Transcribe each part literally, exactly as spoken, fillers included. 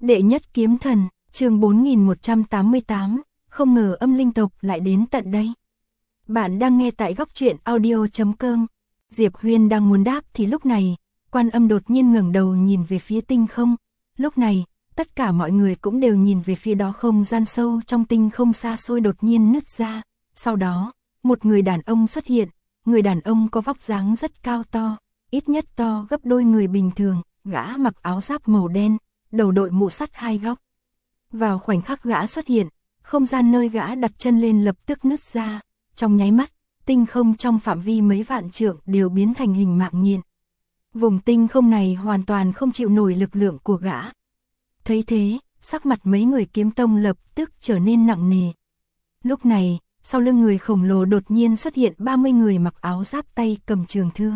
Đệ nhất kiếm thần, chương bốn nghìn một trăm tám mươi tám, không ngờ âm linh tộc lại đến tận đây. Bạn đang nghe tại góc truyện audio chấm com. Diệp Huyên đang muốn đáp thì lúc này, Quan Âm đột nhiên ngẩng đầu nhìn về phía tinh không. Lúc này, tất cả mọi người cũng đều nhìn về phía đó, không gian sâu trong tinh không xa xôi đột nhiên nứt ra. Sau đó, một người đàn ông xuất hiện, người đàn ông có vóc dáng rất cao to, ít nhất to gấp đôi người bình thường, gã mặc áo giáp màu đen, đầu đội mũ sắt hai góc. Vào khoảnh khắc gã xuất hiện, không gian nơi gã đặt chân lên lập tức nứt ra, trong nháy mắt, tinh không trong phạm vi mấy vạn trượng đều biến thành hình mạng nhện. Vùng tinh không này hoàn toàn không chịu nổi lực lượng của gã. Thấy thế, sắc mặt mấy người kiếm tông lập tức trở nên nặng nề. Lúc này, sau lưng người khổng lồ đột nhiên xuất hiện ba mươi người mặc áo giáp tay cầm trường thương.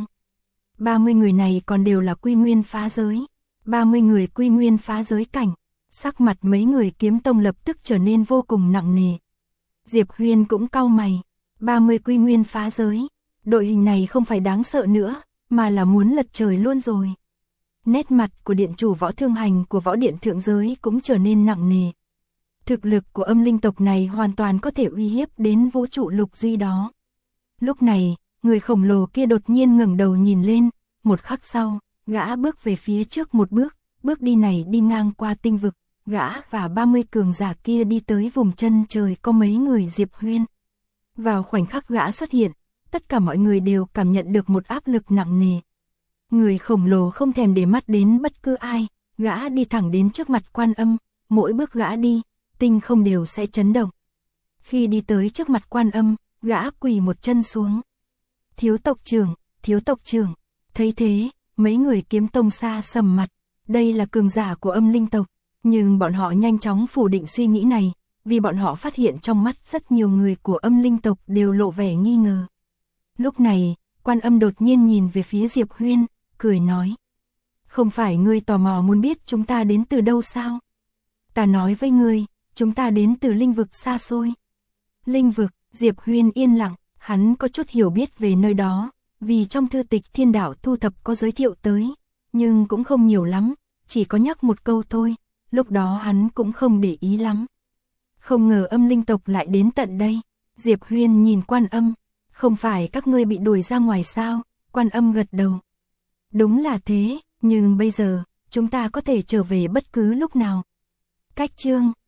ba mươi người này còn đều là quy nguyên phá giới. ba mươi người quy nguyên phá giới cảnh. Sắc mặt mấy người kiếm tông lập tức trở nên vô cùng nặng nề. Diệp Huyên cũng cau mày. ba mươi quy nguyên phá giới. Đội hình này không phải đáng sợ nữa, mà là muốn lật trời luôn rồi. Nét mặt của điện chủ Võ Thương Hành của Võ Điện Thượng Giới cũng trở nên nặng nề. Thực lực của âm linh tộc này hoàn toàn có thể uy hiếp đến vũ trụ lục duy đó. Lúc này, người khổng lồ kia đột nhiên ngẩng đầu nhìn lên, một khắc sau, gã bước về phía trước một bước, bước đi này đi ngang qua tinh vực, gã và ba mươi cường giả kia đi tới vùng chân trời có mấy người Diệp Huyên. Vào khoảnh khắc gã xuất hiện, tất cả mọi người đều cảm nhận được một áp lực nặng nề. Người khổng lồ không thèm để mắt đến bất cứ ai, gã đi thẳng đến trước mặt Quan Âm, mỗi bước gã đi, tinh không đều sẽ chấn động. Khi đi tới trước mặt Quan Âm, gã quỳ một chân xuống. Thiếu tộc trưởng, thiếu tộc trưởng, thấy thế, mấy người kiếm tông xa sầm mặt, đây là cường giả của âm linh tộc, nhưng bọn họ nhanh chóng phủ định suy nghĩ này, vì bọn họ phát hiện trong mắt rất nhiều người của âm linh tộc đều lộ vẻ nghi ngờ. Lúc này, Quan Âm đột nhiên nhìn về phía Diệp Huyên, cười nói. Không phải ngươi tò mò muốn biết chúng ta đến từ đâu sao? Ta nói với ngươi, chúng ta đến từ linh vực xa xôi. Linh vực, Diệp Huyên yên lặng, hắn có chút hiểu biết về nơi đó, vì trong thư tịch Thiên Đạo thu thập có giới thiệu tới, nhưng cũng không nhiều lắm, chỉ có nhắc một câu thôi, lúc đó hắn cũng không để ý lắm. Không ngờ âm linh tộc lại đến tận đây. Diệp Huyên nhìn Quan Âm, không phải các ngươi bị đuổi ra ngoài sao? Quan Âm gật đầu. Đúng là thế, nhưng bây giờ, chúng ta có thể trở về bất cứ lúc nào. Cách chương